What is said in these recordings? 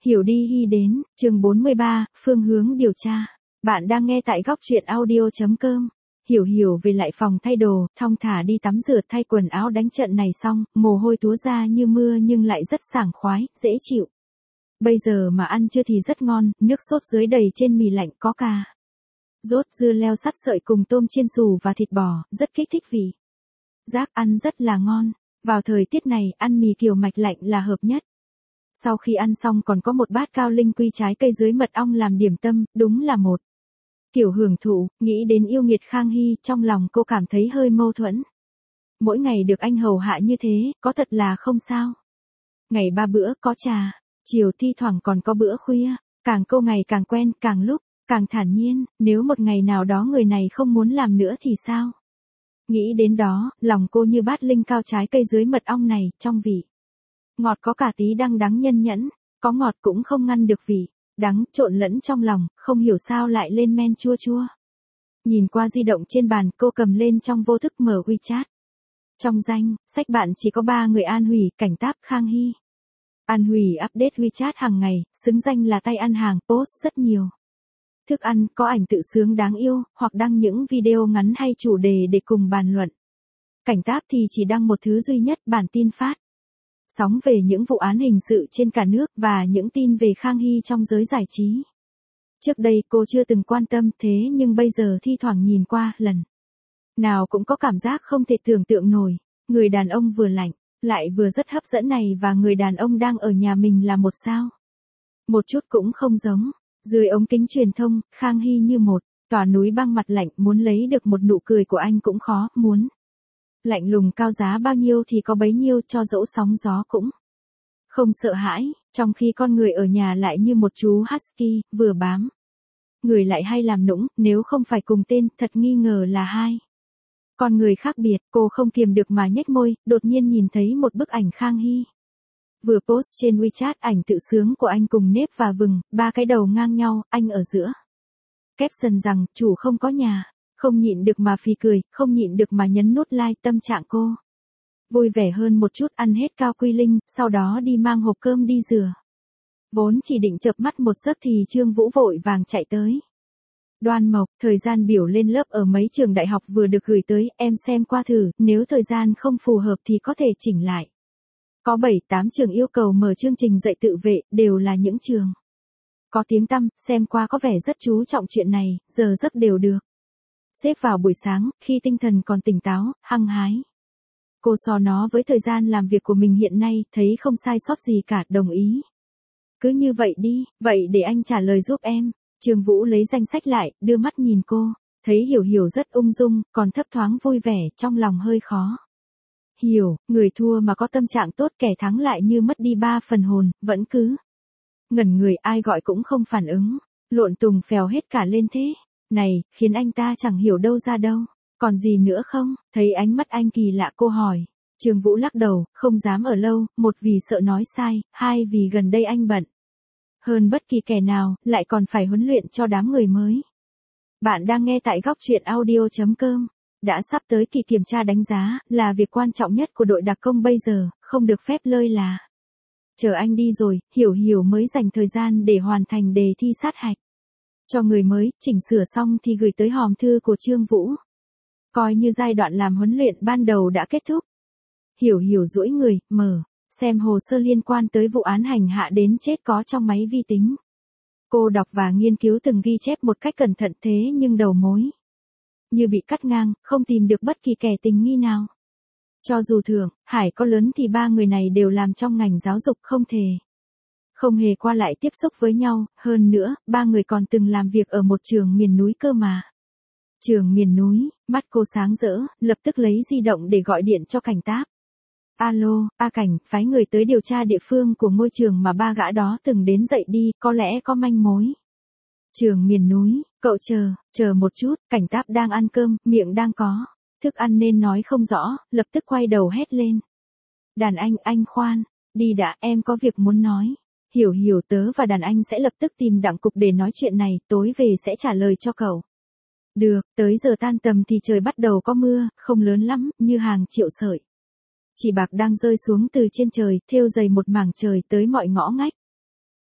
Hiểu đi hy đến, chương 43, phương hướng điều tra. Bạn đang nghe tại góc truyện audio.com. Hiểu về lại phòng thay đồ, thong thả đi tắm rửa thay quần áo đánh trận này xong, mồ hôi túa ra như mưa nhưng lại rất sảng khoái, dễ chịu. Bây giờ mà ăn trưa thì rất ngon, nước sốt dưới đầy trên mì lạnh có cà rốt, dưa leo sắt sợi cùng tôm chiên xù và thịt bò, rất kích thích vị. Giác ăn rất là ngon. Vào thời tiết này, ăn mì kiểu mạch lạnh là hợp nhất. Sau khi ăn xong còn có một bát cao linh quy trái cây dưới mật ong làm điểm tâm, đúng là một kiểu hưởng thụ. Nghĩ đến yêu nghiệt Khang Hy, trong lòng cô cảm thấy hơi mâu thuẫn. Mỗi ngày được anh hầu hạ như thế, có thật là không sao. Ngày 3 bữa có trà, chiều thi thoảng còn có bữa khuya, càng câu ngày càng quen, càng lúc càng thản nhiên. Nếu một ngày nào đó người này không muốn làm nữa thì sao? Nghĩ đến đó, lòng cô như bát linh cao trái cây dưới mật ong này, trong vị ngọt có cả tí đắng đắng nhân nhẫn, có ngọt cũng không ngăn được vị đắng trộn lẫn trong lòng, không hiểu sao lại lên men chua chua. Nhìn qua di động trên bàn, cô cầm lên trong vô thức mở WeChat. Trong danh sách bạn chỉ có 3 người: An Hủy, Cảnh Táp, Khang Hy. An Hủy update WeChat hàng ngày, xứng danh là tay ăn hàng, post rất nhiều thức ăn, có ảnh tự sướng đáng yêu, hoặc đăng những video ngắn hay chủ đề để cùng bàn luận. Cảnh Táp thì chỉ đăng một thứ duy nhất, bản tin phát sóng về những vụ án hình sự trên cả nước và những tin về Khang Hy trong giới giải trí. Trước đây cô chưa từng quan tâm, thế nhưng bây giờ thi thoảng nhìn qua, lần nào cũng có cảm giác không thể tưởng tượng nổi. Người đàn ông vừa lạnh, lại vừa rất hấp dẫn này và người đàn ông đang ở nhà mình là một sao. Một chút cũng không giống. Dưới ống kính truyền thông, Khang Hy như một tòa núi băng mặt lạnh, muốn lấy được một nụ cười của anh cũng khó, muốn lạnh lùng cao giá bao nhiêu thì có bấy nhiêu, cho dẫu sóng gió cũng không sợ hãi, trong khi con người ở nhà lại như một chú husky, vừa bám người lại hay làm nũng, nếu không phải cùng tên, thật nghi ngờ là hai con người khác biệt. Cô không kiềm được mà nhếch môi, đột nhiên nhìn thấy một bức ảnh Khang Hy vừa post trên WeChat, ảnh tự sướng của anh cùng nếp và vừng, 3 cái đầu ngang nhau, anh ở giữa. Caption rằng, chủ không có nhà. Không nhịn được mà phì cười, không nhịn được mà nhấn nút like. Tâm trạng cô vui vẻ hơn một chút, ăn hết cao quy linh, sau đó đi mang hộp cơm đi rửa. Vốn chỉ định chợp mắt một giấc thì Trương Vũ vội vàng chạy tới. Đoan Mộc, thời gian biểu lên lớp ở mấy trường đại học vừa được gửi tới, em xem qua thử, nếu thời gian không phù hợp thì có thể chỉnh lại. Có 7-8 trường yêu cầu mở chương trình dạy tự vệ, đều là những trường có tiếng tăm, xem qua có vẻ rất chú trọng chuyện này, giờ giấc đều được xếp vào buổi sáng, khi tinh thần còn tỉnh táo, hăng hái. Cô so nó với thời gian làm việc của mình hiện nay, thấy không sai sót gì cả, đồng ý. Cứ như vậy đi, vậy để anh trả lời giúp em. Trương Vũ lấy danh sách lại, đưa mắt nhìn cô, thấy Hiểu rất ung dung, còn thấp thoáng vui vẻ, trong lòng hơi khó hiểu. Người thua mà có tâm trạng tốt, kẻ thắng lại như mất đi 3 phần hồn, vẫn cứ ngẩn người, ai gọi cũng không phản ứng, lộn tùng phèo hết cả lên thế này, khiến anh ta chẳng hiểu đâu ra đâu. Còn gì nữa không? Thấy ánh mắt anh kỳ lạ, cô hỏi. Trương Vũ lắc đầu, không dám ở lâu, một vì sợ nói sai, hai vì gần đây anh bận hơn bất kỳ kẻ nào, lại còn phải huấn luyện cho đám người mới. Bạn đang nghe tại góc truyện audio.com. Đã sắp tới kỳ kiểm tra đánh giá, là việc quan trọng nhất của đội đặc công bây giờ, không được phép lơi là. Chờ anh đi rồi, Hiểu mới dành thời gian để hoàn thành đề thi sát hạch cho người mới, chỉnh sửa xong thì gửi tới hòm thư của Trương Vũ. Coi như giai đoạn làm huấn luyện ban đầu đã kết thúc. Hiểu duỗi người, mở xem hồ sơ liên quan tới vụ án hành hạ đến chết có trong máy vi tính. Cô đọc và nghiên cứu từng ghi chép một cách cẩn thận, thế nhưng đầu mối như bị cắt ngang, không tìm được bất kỳ kẻ tình nghi nào. Cho dù Thượng Hải có lớn thì 3 người này đều làm trong ngành giáo dục, không hề qua lại tiếp xúc với nhau, hơn nữa, 3 người còn từng làm việc ở một trường miền núi cơ mà. Trường miền núi, mắt cô sáng rỡ, lập tức lấy di động để gọi điện cho Cảnh Táp. Alo, A Cảnh, phái người tới điều tra địa phương của ngôi trường mà 3 gã đó từng đến dạy đi, có lẽ có manh mối. Trường miền núi, cậu chờ một chút. Cảnh Táp đang ăn cơm, miệng đang có thức ăn nên nói không rõ, lập tức quay đầu hét lên. Đàn anh khoan, đi đã, em có việc muốn nói. Hiểu tớ và đàn anh sẽ lập tức tìm Đặng Cục để nói chuyện này, tối về sẽ trả lời cho cậu. Được, tới giờ tan tầm thì trời bắt đầu có mưa, không lớn lắm, như hàng triệu sợi chỉ bạc đang rơi xuống từ trên trời, thêu dày một mảng trời tới mọi ngõ ngách.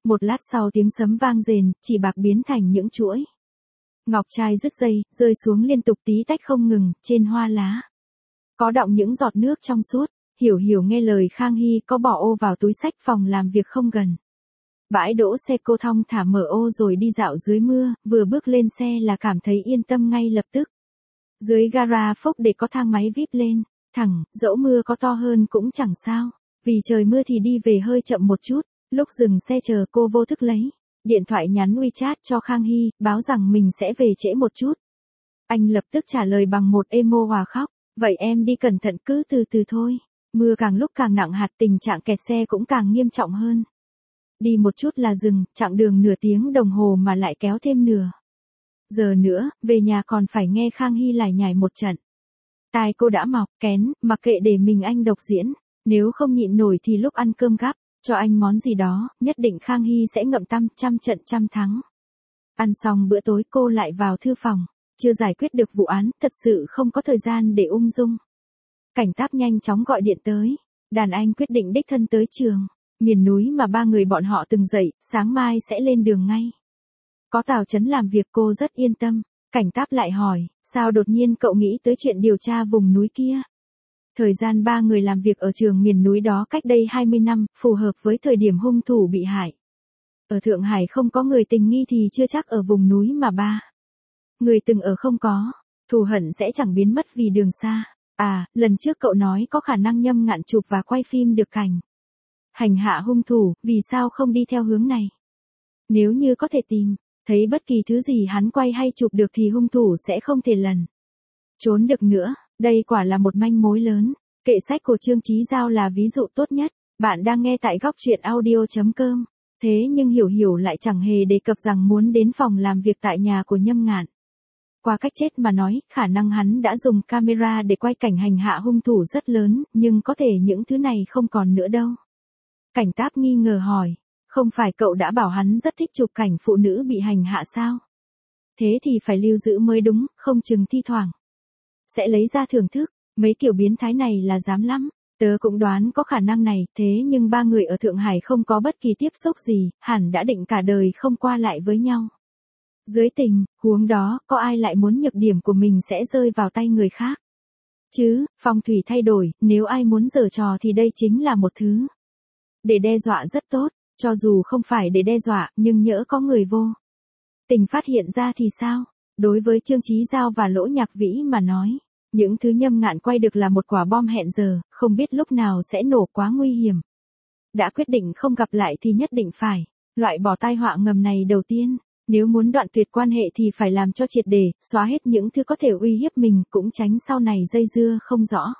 Một lát sau tiếng sấm vang rền, chỉ bạc biến thành những chuỗi ngọc trai đứt dây, rơi xuống liên tục tí tách không ngừng, trên hoa lá. Có đọng những giọt nước trong suốt, Hiểu Hiểu nghe lời Khang Hy có bỏ ô vào túi xách phòng làm việc không gần. Bãi đỗ xe cô thong thả mở ô rồi đi dạo dưới mưa, vừa bước lên xe là cảm thấy yên tâm ngay lập tức. Dưới gara phốc để có thang máy VIP lên, thẳng, dẫu mưa có to hơn cũng chẳng sao, vì trời mưa thì đi về hơi chậm một chút, lúc dừng xe chờ cô vô thức lấy điện thoại nhắn WeChat cho Khang Hy, báo rằng mình sẽ về trễ một chút. Anh lập tức trả lời bằng một emo hòa khóc, vậy em đi cẩn thận cứ từ từ thôi. Mưa càng lúc càng nặng hạt, tình trạng kẹt xe cũng càng nghiêm trọng hơn. Đi một chút là dừng, chặng đường nửa tiếng đồng hồ mà lại kéo thêm nửa giờ nữa, về nhà còn phải nghe Khang Hy lải nhải một trận. Tai cô đã mọc, kén, mặc kệ để mình anh độc diễn, nếu không nhịn nổi thì lúc ăn cơm gắp, cho anh món gì đó, nhất định Khang Hy sẽ ngậm tăm, trăm trận trăm thắng. Ăn xong bữa tối cô lại vào thư phòng, chưa giải quyết được vụ án, thật sự không có thời gian để ung dung. Cảnh sát nhanh chóng gọi điện tới, đàn anh quyết định đích thân tới trường miền núi mà ba người bọn họ từng dậy, sáng mai sẽ lên đường ngay. Có Tào Chấn làm việc cô rất yên tâm. Cảnh sát lại hỏi, sao đột nhiên cậu nghĩ tới chuyện điều tra vùng núi kia? Thời gian ba người làm việc ở trường miền núi đó cách đây 20 năm, phù hợp với thời điểm hung thủ bị hại. Ở Thượng Hải không có người tình nghi thì chưa chắc ở vùng núi mà ba người từng ở không có, thù hận sẽ chẳng biến mất vì đường xa. À, lần trước cậu nói có khả năng Nhâm Ngạn chụp và quay phim được cảnh hành hạ hung thủ, vì sao không đi theo hướng này? Nếu như có thể tìm thấy bất kỳ thứ gì hắn quay hay chụp được thì hung thủ sẽ không thể lẩn trốn được nữa. Đây quả là một manh mối lớn. Kệ sách của Trương Chí Giao là ví dụ tốt nhất. Bạn đang nghe tại góc truyện audio.com. Thế nhưng Hiểu Hiểu lại chẳng hề đề cập rằng muốn đến phòng làm việc tại nhà của Nhâm Ngạn. Qua cách chết mà nói, khả năng hắn đã dùng camera để quay cảnh hành hạ hung thủ rất lớn, nhưng có thể những thứ này không còn nữa đâu. Cảnh sát nghi ngờ hỏi, không phải cậu đã bảo hắn rất thích chụp cảnh phụ nữ bị hành hạ sao? Thế thì phải lưu giữ mới đúng, không chừng thi thoảng sẽ lấy ra thưởng thức. Mấy kiểu biến thái này là dám lắm. Tớ cũng đoán có khả năng này, thế nhưng ba người ở Thượng Hải không có bất kỳ tiếp xúc gì, hẳn đã định cả đời không qua lại với nhau. Dưới tình huống đó, có ai lại muốn nhược điểm của mình sẽ rơi vào tay người khác? Chứ, phong thủy thay đổi, nếu ai muốn giở trò thì đây chính là một thứ để đe dọa rất tốt, cho dù không phải để đe dọa, nhưng nhỡ có người vô tình phát hiện ra thì sao? Đối với Trương Chí Giao và Lỗ Nhạc Vĩ mà nói, những thứ Nhâm Ngạn quay được là một quả bom hẹn giờ, không biết lúc nào sẽ nổ, quá nguy hiểm. Đã quyết định không gặp lại thì nhất định phải loại bỏ tai họa ngầm này đầu tiên. Nếu muốn đoạn tuyệt quan hệ thì phải làm cho triệt để, xóa hết những thứ có thể uy hiếp mình, cũng tránh sau này dây dưa không rõ.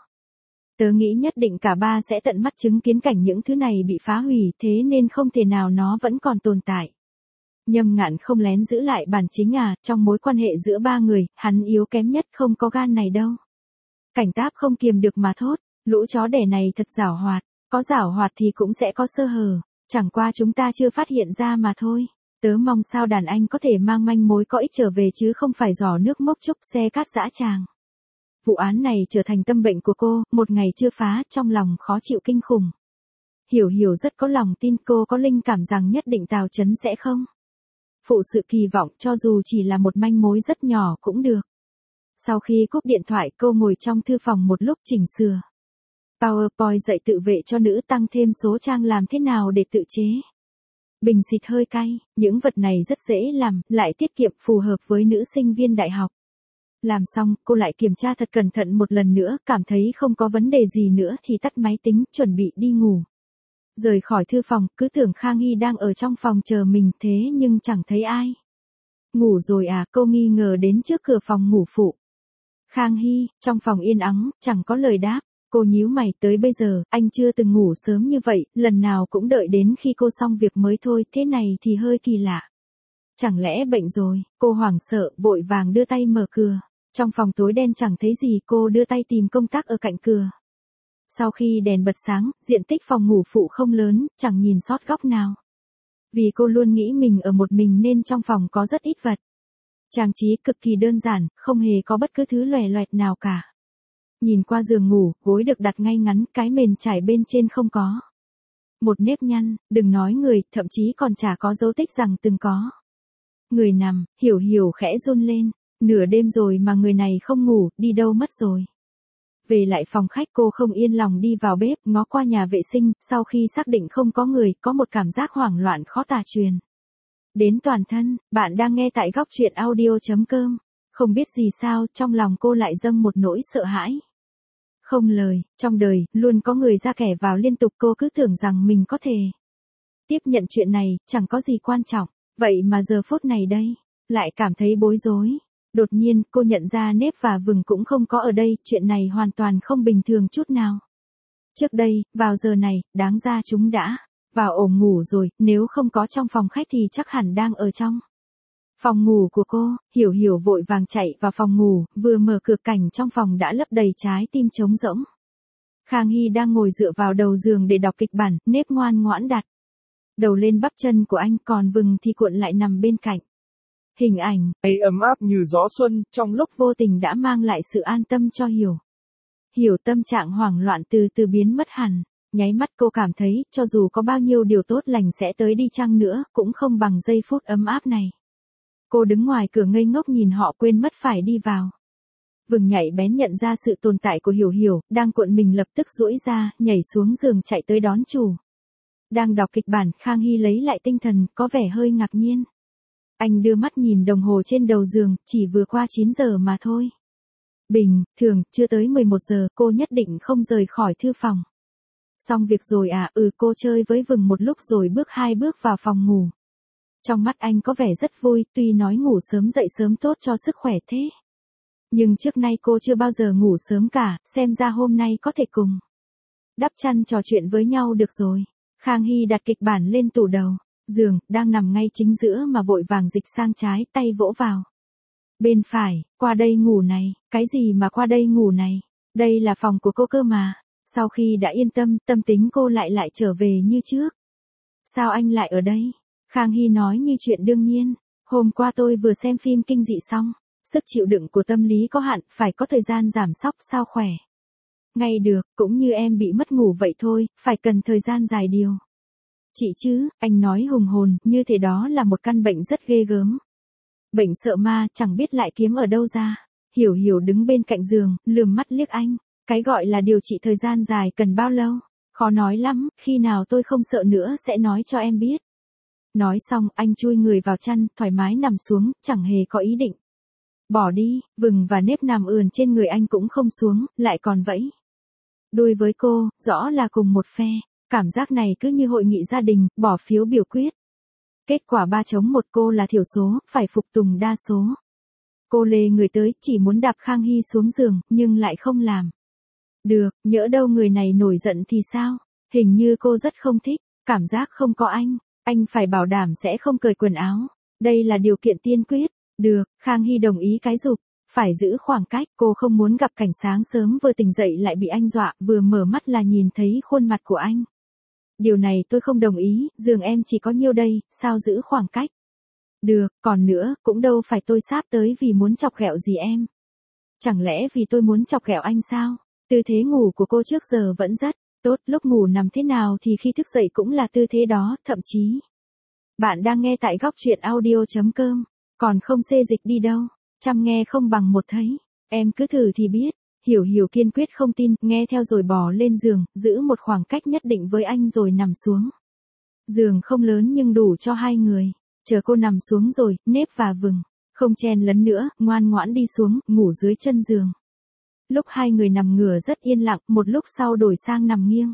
Tớ nghĩ nhất định cả ba sẽ tận mắt chứng kiến cảnh những thứ này bị phá hủy, thế nên không thể nào nó vẫn còn tồn tại. Nhâm Ngạn không lén giữ lại bản chính à, trong mối quan hệ giữa ba người, hắn yếu kém nhất, không có gan này đâu. Cảnh sát không kiềm được mà thốt, lũ chó đẻ này thật giảo hoạt, có giảo hoạt thì cũng sẽ có sơ hở, chẳng qua chúng ta chưa phát hiện ra mà thôi. Tớ mong sao đàn anh có thể mang manh mối có ích trở về chứ không phải giỏ nước mốc chúc xe cát dã tràng. Vụ án này trở thành tâm bệnh của cô, một ngày chưa phá, trong lòng khó chịu kinh khủng. Hiểu Hiểu rất có lòng tin, cô có linh cảm rằng nhất định Tào Chấn sẽ không phụ sự kỳ vọng, cho dù chỉ là một manh mối rất nhỏ cũng được. Sau khi cúp điện thoại, cô ngồi trong thư phòng một lúc chỉnh sửa PowerPoint dạy tự vệ cho nữ, tăng thêm số trang làm thế nào để tự chế bình xịt hơi cay. Những vật này rất dễ làm, lại tiết kiệm, phù hợp với nữ sinh viên đại học. Làm xong, cô lại kiểm tra thật cẩn thận một lần nữa, cảm thấy không có vấn đề gì nữa thì tắt máy tính, chuẩn bị đi ngủ. Rời khỏi thư phòng, cứ tưởng Khang Hy đang ở trong phòng chờ mình, thế nhưng chẳng thấy ai. Ngủ rồi à, cô nghi ngờ đến trước cửa phòng ngủ phụ Khang Hy, trong phòng yên ắng, chẳng có lời đáp. Cô nhíu mày, tới bây giờ, anh chưa từng ngủ sớm như vậy, lần nào cũng đợi đến khi cô xong việc mới thôi, thế này thì hơi kỳ lạ. Chẳng lẽ bệnh rồi? Cô hoảng sợ, vội vàng đưa tay mở cửa. Trong phòng tối đen chẳng thấy gì, cô đưa tay tìm công tắc ở cạnh cửa. Sau khi đèn bật sáng, diện tích phòng ngủ phụ không lớn, chẳng nhìn sót góc nào. Vì cô luôn nghĩ mình ở một mình nên trong phòng có rất ít vật trang trí cực kỳ đơn giản, không hề có bất cứ thứ lòe loẹt nào cả. Nhìn qua giường ngủ, gối được đặt ngay ngắn, cái mền trải bên trên không có Một nếp nhăn, đừng nói người, thậm chí còn chả có dấu tích rằng từng có. Người nằm, Hiểu Hiểu khẽ run lên. Nửa đêm rồi mà người này không ngủ, đi đâu mất rồi. Về lại phòng khách cô không yên lòng đi vào bếp, ngó qua nhà vệ sinh, sau khi xác định không có người, có một cảm giác hoảng loạn khó tả truyền đến toàn thân. Bạn đang nghe tại góc truyện audio.com. Không biết gì sao, trong lòng cô lại dâng một nỗi sợ hãi. Không lời, trong đời, luôn có người ra kẻ vào liên tục, cô cứ tưởng rằng mình có thể tiếp nhận chuyện này, chẳng có gì quan trọng. Vậy mà giờ phút này đây, lại cảm thấy bối rối. Đột nhiên, cô nhận ra nếp và vừng cũng không có ở đây, chuyện này hoàn toàn không bình thường chút nào. Trước đây, vào giờ này, đáng ra chúng đã vào ổ ngủ rồi, nếu không có trong phòng khách thì chắc hẳn đang ở trong phòng ngủ của cô. Hiểu Hiểu vội vàng chạy vào phòng ngủ, vừa mở cửa cảnh trong phòng đã lấp đầy trái tim trống rỗng. Khang Hy đang ngồi dựa vào đầu giường để đọc kịch bản, nếp ngoan ngoãn đặt đầu lên bắp chân của anh, còn vừng thì cuộn lại nằm bên cạnh. Hình ảnh ấy ấm áp như gió xuân, trong lúc vô tình đã mang lại sự an tâm cho Hiểu. Hiểu tâm trạng hoảng loạn từ từ biến mất hẳn. Nháy mắt cô cảm thấy, cho dù có bao nhiêu điều tốt lành sẽ tới đi chăng nữa, cũng không bằng giây phút ấm áp này. Cô đứng ngoài cửa ngây ngốc nhìn họ, quên mất phải đi vào. Vừng nhạy bén nhận ra sự tồn tại của Hiểu Hiểu, đang cuộn mình lập tức duỗi ra, nhảy xuống giường chạy tới đón chủ. Đang đọc kịch bản, Khang Hy lấy lại tinh thần, có vẻ hơi ngạc nhiên. Anh đưa mắt nhìn đồng hồ trên đầu giường, chỉ vừa qua 9 giờ mà thôi. Bình thường, chưa tới 11 giờ, cô nhất định không rời khỏi thư phòng. Xong việc rồi à? Cô chơi với vừng một lúc rồi hai bước vào phòng ngủ. Trong mắt anh có vẻ rất vui, tuy nói ngủ sớm dậy sớm tốt cho sức khỏe thế. Nhưng trước nay cô chưa bao giờ ngủ sớm cả, xem ra hôm nay có thể cùng đắp chăn trò chuyện với nhau được rồi. Khang Hy đặt kịch bản lên tủ đầu giường, đang nằm ngay chính giữa mà vội vàng dịch sang trái, tay vỗ vào bên phải. Qua đây ngủ này. Cái gì mà qua đây ngủ này? Đây là phòng của cô cơ mà. Sau khi đã yên tâm, tâm tính cô lại trở về như trước. Sao anh lại ở đây? Khang Hy nói như chuyện đương nhiên. Hôm qua tôi vừa xem phim kinh dị xong. Sức chịu đựng của tâm lý có hạn, phải có thời gian giảm sóc sao khỏe ngay được, cũng như em bị mất ngủ vậy thôi, phải cần thời gian dài điều trị chứ. Anh nói hùng hồn, như thế đó là một căn bệnh rất ghê gớm. Bệnh sợ ma, chẳng biết lại kiếm ở đâu ra. Hiểu Hiểu đứng bên cạnh giường, lườm mắt liếc anh. Cái gọi là điều trị thời gian dài cần bao lâu? Khó nói lắm, khi nào tôi không sợ nữa sẽ nói cho em biết. Nói xong, anh chui người vào chăn, thoải mái nằm xuống, chẳng hề có ý định bỏ đi. Vừng và nếp nằm ườn trên người anh cũng không xuống, lại còn vẫy đuôi với cô, rõ là cùng một phe. Cảm giác này cứ như hội nghị gia đình, bỏ phiếu biểu quyết. Kết quả 3-1, cô là thiểu số, phải phục tùng đa số. Cô lê người tới, chỉ muốn đạp Khang Hy xuống giường, nhưng lại không làm được. Nhỡ đâu người này nổi giận thì sao? Hình như cô rất không thích cảm giác không có anh phải bảo đảm sẽ không cởi quần áo. Đây là điều kiện tiên quyết. Được, Khang Hy đồng ý cái giục. Phải giữ khoảng cách, cô không muốn gặp cảnh sáng sớm vừa tỉnh dậy lại bị anh dọa, vừa mở mắt là nhìn thấy khuôn mặt của anh. Điều này tôi không đồng ý, giường em chỉ có nhiêu đây, sao giữ khoảng cách? Được, còn nữa, cũng đâu phải tôi sáp tới vì muốn chọc ghẹo gì em. Chẳng lẽ vì tôi muốn chọc ghẹo anh sao? Tư thế ngủ của cô trước giờ vẫn rất tốt, lúc ngủ nằm thế nào thì khi thức dậy cũng là tư thế đó, thậm chí. Bạn đang nghe tại góc truyện audio.com, còn không xê dịch đi đâu. Chăm nghe không bằng một thấy. Em cứ thử thì biết. Hiểu Hiểu kiên quyết không tin, nghe theo rồi bò lên giường, giữ một khoảng cách nhất định với anh rồi nằm xuống. Giường không lớn nhưng đủ cho hai người. Chờ cô nằm xuống rồi, nếp và vừng không chen lấn nữa, ngoan ngoãn đi xuống, ngủ dưới chân giường. Lúc hai người nằm ngửa rất yên lặng, một lúc sau đổi sang nằm nghiêng.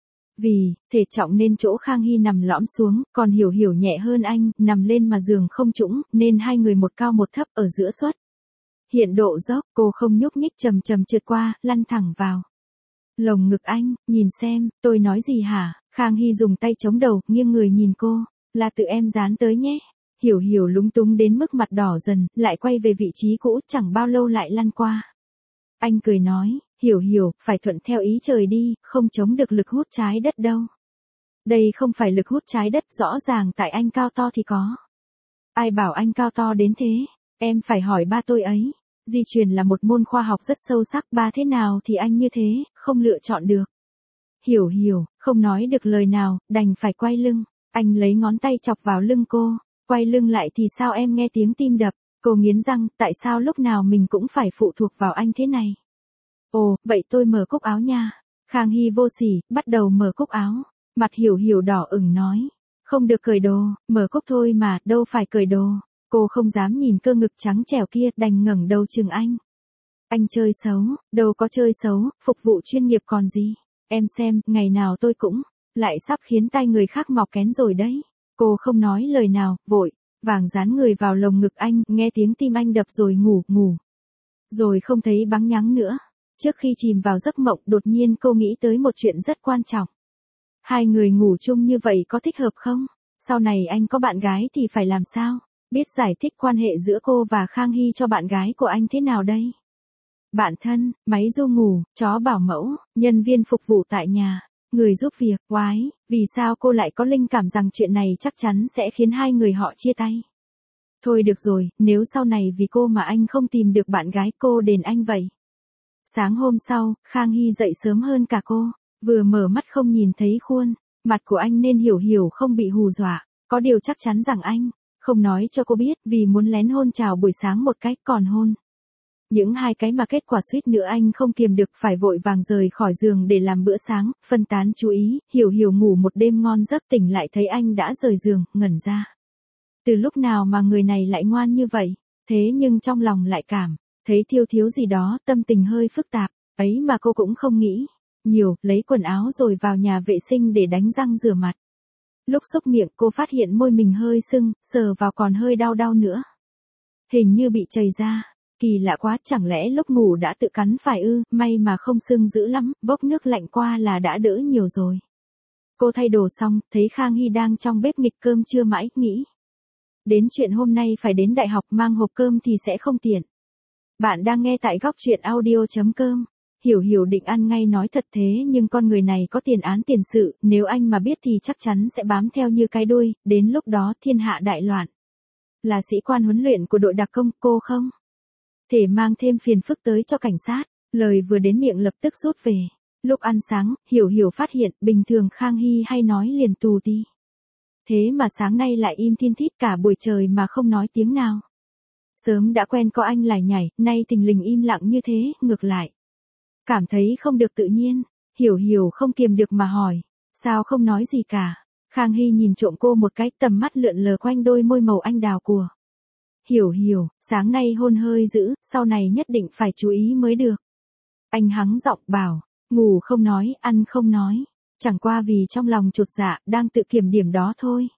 Vì thể trọng nên chỗ Khang Hy nằm lõm xuống, còn Hiểu Hiểu nhẹ hơn anh, nằm lên mà giường không trũng, nên hai người một cao một thấp ở giữa xuất hiện độ dốc. Cô không nhúc nhích, chầm trượt qua, lăn thẳng vào lồng ngực anh. Nhìn xem, tôi nói gì hả? Khang Hy dùng tay chống đầu, nghiêng người nhìn cô. Là tự em dán tới nhé. Hiểu Hiểu lúng túng đến mức mặt đỏ dần, lại quay về vị trí cũ, chẳng bao lâu lại lăn qua. Anh cười nói, Hiểu Hiểu, phải thuận theo ý trời đi, không chống được lực hút trái đất đâu. Đây không phải lực hút trái đất, rõ ràng tại anh cao to thì có. Ai bảo anh cao to đến thế? Em phải hỏi ba tôi ấy. Di truyền là một môn khoa học rất sâu sắc, ba thế nào thì anh như thế, không lựa chọn được. Hiểu Hiểu, Không nói được lời nào, đành phải quay lưng. Anh lấy ngón tay chọc vào lưng cô. Quay lưng lại thì sao em nghe tiếng tim đập. Cô nghiến răng, tại sao lúc nào mình cũng phải phụ thuộc vào anh thế này. Ồ, vậy tôi mở cúc áo nha. Khang Hy vô sỉ, bắt đầu mở cúc áo. Mặt Hiểu Hiểu đỏ ửng nói. Không được cởi đồ, mở cúc thôi mà, đâu phải cởi đồ. Cô không dám nhìn cơ ngực trắng trẻo kia, đành ngẩng đầu chừng anh. Anh chơi xấu, đâu có chơi xấu, phục vụ chuyên nghiệp còn gì. Em xem, ngày nào tôi cũng, lại sắp khiến tai người khác mọc kén rồi đấy. Cô không nói lời nào, vội, vàng dán người vào lồng ngực anh, nghe tiếng tim anh đập rồi ngủ. Rồi không thấy bắn nhắng nữa. Trước khi chìm vào giấc mộng, đột nhiên cô nghĩ tới một chuyện rất quan trọng. Hai người ngủ chung như vậy có thích hợp không? Sau này anh có bạn gái thì phải làm sao? Biết giải thích quan hệ giữa cô và Khang Hy cho bạn gái của anh thế nào đây? Bạn thân, máy ru ngủ, chó bảo mẫu, nhân viên phục vụ tại nhà, người giúp việc, oái, vì sao cô lại có linh cảm rằng chuyện này chắc chắn sẽ khiến hai người họ chia tay? Thôi được rồi, nếu sau này vì cô mà anh không tìm được bạn gái cô đền anh vậy. Sáng hôm sau, Khang Hy dậy sớm hơn cả cô, vừa mở mắt không nhìn thấy khuôn, mặt của anh nên Hiểu Hiểu không bị hù dọa, có điều chắc chắn rằng anh không nói cho cô biết vì muốn lén hôn chào buổi sáng một cái còn hôn. Những hai cái mà kết quả suýt nữa anh không kiềm được phải vội vàng rời khỏi giường để làm bữa sáng, phân tán chú ý, Hiểu Hiểu ngủ một đêm ngon giấc tỉnh lại thấy anh đã rời giường, ngẩn ra. Từ lúc nào mà người này lại ngoan như vậy, thế nhưng trong lòng lại cảm thấy thiếu gì đó, tâm tình hơi phức tạp, ấy mà cô cũng không nghĩ nhiều, lấy quần áo rồi vào nhà vệ sinh để đánh răng rửa mặt. Lúc xúc miệng cô phát hiện môi mình hơi sưng, sờ vào còn hơi đau nữa. Hình như bị chảy ra. Kỳ lạ quá, chẳng lẽ lúc ngủ đã tự cắn phải ư, may mà không sưng dữ lắm, bốc nước lạnh qua là đã đỡ nhiều rồi. Cô thay đồ xong, thấy Khang Hy đang trong bếp nghịch cơm trưa mãi, nghĩ. Đến chuyện hôm nay phải đến đại học mang hộp cơm thì sẽ không tiện. Bạn đang nghe tại góc truyện audio.com. Hiểu Hiểu định ăn ngay nói thật thế nhưng con người này có tiền án tiền sự, nếu anh mà biết thì chắc chắn sẽ bám theo như cái đuôi, đến lúc đó thiên hạ đại loạn. Là sĩ quan huấn luyện của đội đặc công, cô không thể mang thêm phiền phức tới cho cảnh sát, lời vừa đến miệng lập tức rút về. Lúc ăn sáng, Hiểu Hiểu phát hiện, bình thường Khang Hy hay nói liền tù ti. Thế mà sáng nay lại im thiên thít cả buổi trời mà không nói tiếng nào. Sớm đã quen có anh lải nhải, nay thình lình im lặng như thế, ngược lại. Cảm thấy không được tự nhiên, Hiểu Hiểu không kiềm được mà hỏi, sao không nói gì cả. Khang Hy nhìn trộm cô một cái, tầm mắt lượn lờ quanh đôi môi màu anh đào của Hiểu Hiểu, sáng nay hôn hơi dữ, sau này nhất định phải chú ý mới được. Anh hắng giọng bảo, ngủ không nói, ăn không nói, chẳng qua vì trong lòng chột dạ, đang tự kiểm điểm đó thôi.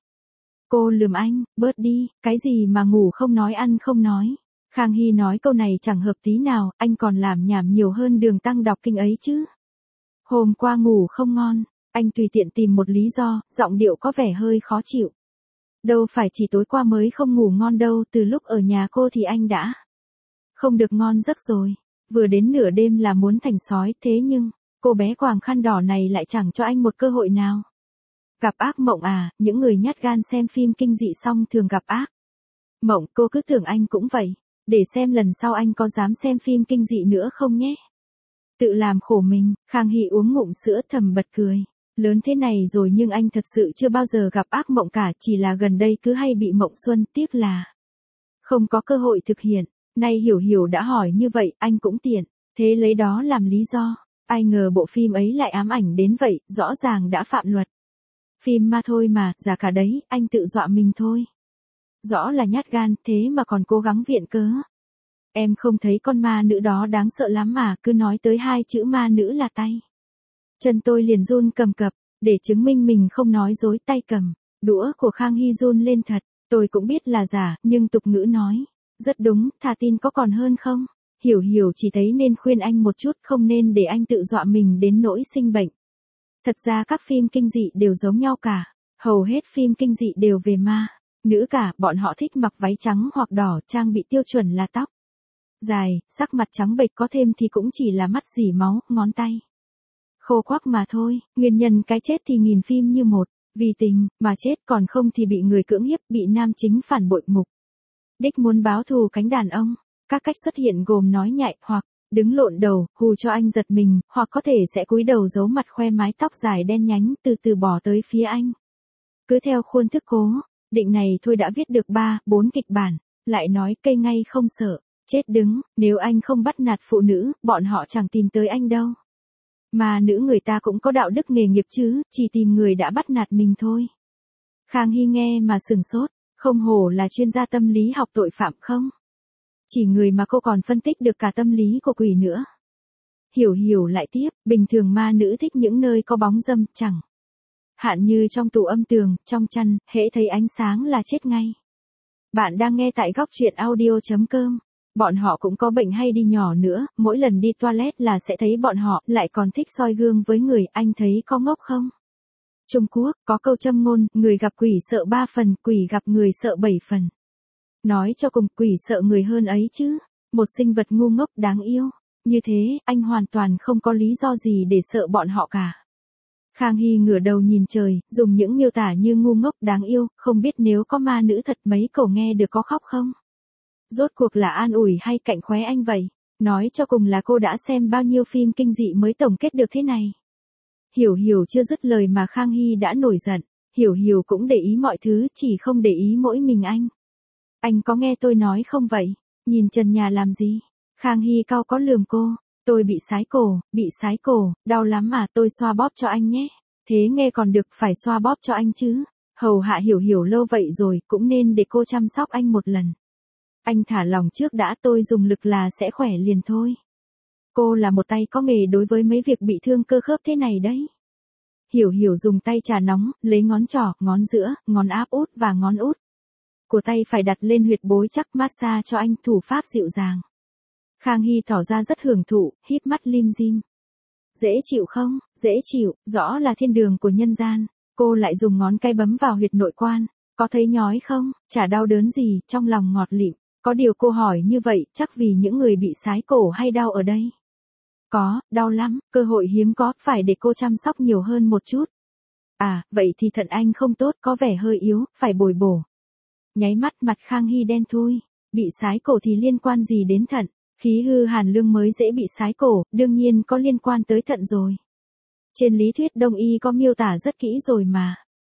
Cô lườm anh, bớt đi, cái gì mà ngủ không nói ăn không nói. Khang Hy nói câu này chẳng hợp tí nào, anh còn làm nhảm nhiều hơn Đường Tăng đọc kinh ấy chứ. Hôm qua ngủ không ngon, anh tùy tiện tìm một lý do, giọng điệu có vẻ hơi khó chịu. Đâu phải chỉ tối qua mới không ngủ ngon đâu, từ lúc ở nhà cô thì anh đã không được ngon giấc rồi. Vừa đến nửa đêm là muốn thành sói, thế nhưng cô bé quàng khăn đỏ này lại chẳng cho anh một cơ hội nào. Gặp ác mộng à, những người nhát gan xem phim kinh dị xong thường gặp ác mộng, cô cứ tưởng anh cũng vậy. Để xem lần sau anh có dám xem phim kinh dị nữa không nhé. Tự làm khổ mình, Khang Hy uống ngụm sữa thầm bật cười. Lớn thế này rồi nhưng anh thật sự chưa bao giờ gặp ác mộng cả, chỉ là gần đây cứ hay bị mộng xuân, tiếc là không có cơ hội thực hiện. Nay Hiểu Hiểu đã hỏi như vậy, anh cũng tiện, thế lấy đó làm lý do. Ai ngờ bộ phim ấy lại ám ảnh đến vậy, rõ ràng đã phạm luật. Phim ma thôi mà, giả cả đấy, anh tự dọa mình thôi. Rõ là nhát gan, thế mà còn cố gắng viện cớ. Em không thấy con ma nữ đó đáng sợ lắm mà, cứ nói tới hai chữ ma nữ là tay chân tôi liền run cầm cập, để chứng minh mình không nói dối, tay cầm đũa của Khang Hy run lên thật. Tôi cũng biết là giả, nhưng tục ngữ nói rất đúng, thà tin có còn hơn không. Hiểu Hiểu chỉ thấy nên khuyên anh một chút, không nên để anh tự dọa mình đến nỗi sinh bệnh. Thật ra các phim kinh dị đều giống nhau cả, hầu hết phim kinh dị đều về ma nữ cả, bọn họ thích mặc váy trắng hoặc đỏ, trang bị tiêu chuẩn là tóc dài, sắc mặt trắng bệch, có thêm thì cũng chỉ là mắt rỉ máu, ngón tay khô quắc mà thôi. Nguyên nhân cái chết thì nghìn phim như một, vì tình mà chết, còn không thì bị người cưỡng hiếp, bị nam chính phản bội, mục đích muốn báo thù cánh đàn ông. Các cách xuất hiện gồm nói nhại hoặc đứng lộn đầu, hù cho anh giật mình, hoặc có thể sẽ cúi đầu giấu mặt khoe mái tóc dài đen nhánh từ từ bỏ tới phía anh. Cứ theo khuôn thức cố, định này thôi đã viết được 3, 4 kịch bản, lại nói cây ngay không sợ, chết đứng, nếu anh không bắt nạt phụ nữ, bọn họ chẳng tìm tới anh đâu. Mà nữ người ta cũng có đạo đức nghề nghiệp chứ, chỉ tìm người đã bắt nạt mình thôi. Khang Hy nghe mà sừng sốt, không hổ là chuyên gia tâm lý học tội phạm không? Chỉ người mà cô còn phân tích được cả tâm lý của quỷ nữa. Hiểu lại tiếp, bình thường ma nữ thích những nơi có bóng dâm, chẳng hạn như trong tủ âm tường, trong chăn, hễ thấy ánh sáng là chết ngay. Bạn đang nghe tại góc truyện audio.com. Bọn họ cũng có bệnh hay đi nhỏ nữa, mỗi lần đi toilet là sẽ thấy bọn họ, lại còn thích soi gương với người, anh thấy có ngốc không? Trung Quốc, có câu châm ngôn, người gặp quỷ sợ 3 phần, quỷ gặp người sợ 7 phần. Nói cho cùng, quỷ sợ người hơn ấy chứ. Một sinh vật ngu ngốc đáng yêu. Như thế, anh hoàn toàn không có lý do gì để sợ bọn họ cả. Khang Hy ngửa đầu nhìn trời, dùng những miêu tả như ngu ngốc đáng yêu, không biết nếu có ma nữ thật mấy cậu nghe được có khóc không? Rốt cuộc là an ủi hay cạnh khóe anh vậy? Nói cho cùng là cô đã xem bao nhiêu phim kinh dị mới tổng kết được thế này. Hiểu chưa dứt lời mà Khang Hy đã nổi giận. Hiểu cũng để ý mọi thứ, chỉ không để ý mỗi mình anh. Anh có nghe tôi nói không vậy? Nhìn trần nhà làm gì? Khang Hy cau có lườm cô. Tôi bị sái cổ, đau lắm mà, tôi xoa bóp cho anh nhé. Thế nghe còn được, phải xoa bóp cho anh chứ. Hầu hạ Hiểu lâu vậy rồi, cũng nên để cô chăm sóc anh một lần. Anh thả lòng trước đã, tôi dùng lực là sẽ khỏe liền thôi. Cô là một tay có nghề đối với mấy việc bị thương cơ khớp thế này đấy. Hiểu dùng tay trà nóng, lấy ngón trỏ, ngón giữa, ngón áp út và ngón út của tay phải đặt lên huyệt bối chắc massage cho anh, thủ pháp dịu dàng. Khang Hy tỏ ra rất hưởng thụ, híp mắt lim dim. Dễ chịu không? Dễ chịu, rõ là thiên đường của nhân gian. Cô lại dùng ngón cái bấm vào huyệt nội quan. Có thấy nhói không? Chả đau đớn gì, trong lòng ngọt lịm. Có điều cô hỏi như vậy, chắc vì những người bị sái cổ hay đau ở đây. Có, đau lắm, cơ hội hiếm có, phải để cô chăm sóc nhiều hơn một chút. À, vậy thì thận anh không tốt, có vẻ hơi yếu, phải bồi bổ. Nháy mắt mặt Khang Hy đen thui. Bị sái cổ thì liên quan gì đến thận? Khí hư hàn lương mới dễ bị sái cổ, đương nhiên có liên quan tới thận rồi. Trên lý thuyết Đông y có miêu tả rất kỹ rồi mà.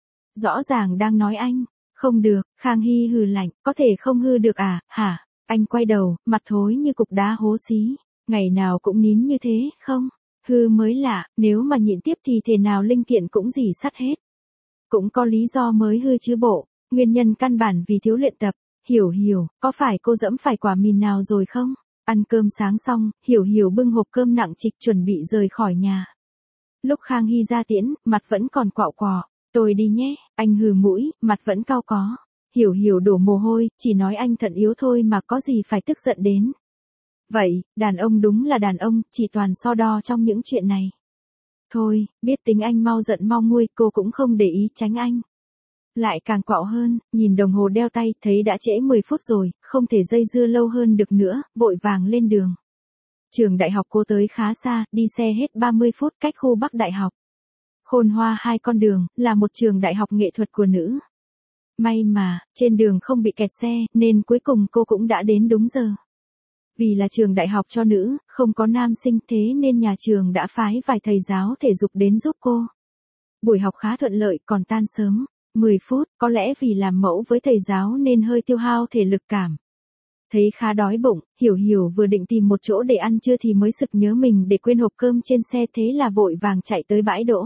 Rõ ràng đang nói anh. Không được, Khang Hy hừ lạnh, có thể không hư được à, hả? Anh quay đầu, mặt thối như cục đá hố xí. Ngày nào cũng nín như thế, không? Hư mới lạ, nếu mà nhịn tiếp thì thể nào linh kiện cũng rỉ sắt hết. Cũng có lý do mới hư chứ bộ, nguyên nhân căn bản vì thiếu luyện tập. Hiểu, có phải cô dẫm phải quả mìn nào rồi không? Ăn cơm sáng xong, Hiểu bưng hộp cơm nặng trịch chuẩn bị rời khỏi nhà. Lúc Khang Hy ra tiễn, mặt vẫn còn quạo quọ. Tôi đi nhé, anh hừ mũi, mặt vẫn cau có. Hiểu đổ mồ hôi, chỉ nói anh thận yếu thôi mà có gì phải tức giận đến. Vậy, đàn ông đúng là đàn ông, chỉ toàn so đo trong những chuyện này. Thôi, biết tính anh mau giận mau nguôi, cô cũng không để ý tránh anh. Lại càng quạo hơn, nhìn đồng hồ đeo tay, thấy đã trễ 10 phút rồi, không thể dây dưa lâu hơn được nữa, vội vàng lên đường. Trường đại học cô tới khá xa, đi xe hết 30 phút cách khu Bắc Đại học. Khôn Hoa 2 con đường, là một trường đại học nghệ thuật của nữ. May mà, trên đường không bị kẹt xe, nên cuối cùng cô cũng đã đến đúng giờ. Vì là trường đại học cho nữ, không có nam sinh thế nên nhà trường đã phái vài thầy giáo thể dục đến giúp cô. Buổi học khá thuận lợi, còn tan sớm. 10 phút, có lẽ vì làm mẫu với thầy giáo nên hơi tiêu hao thể lực cảm. Thấy khá đói bụng, Hiểu vừa định tìm một chỗ để ăn trưa thì mới sực nhớ mình để quên hộp cơm trên xe, thế là vội vàng chạy tới bãi đỗ.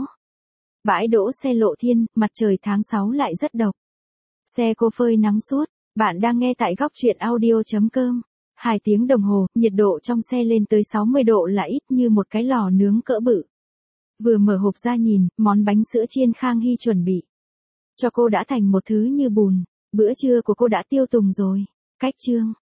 Bãi đỗ xe Lộ Thiên, mặt trời tháng 6 lại rất độc. Xe cô phơi nắng suốt. Bạn đang nghe tại góc truyện audio.com. 2 tiếng đồng hồ, nhiệt độ trong xe lên tới 60 độ là ít như một cái lò nướng cỡ bự. Vừa mở hộp ra nhìn, món bánh sữa chiên Khang Hy chuẩn bị cho cô đã thành một thứ như bùn. Bữa trưa của cô đã tiêu tùng rồi. Cách chương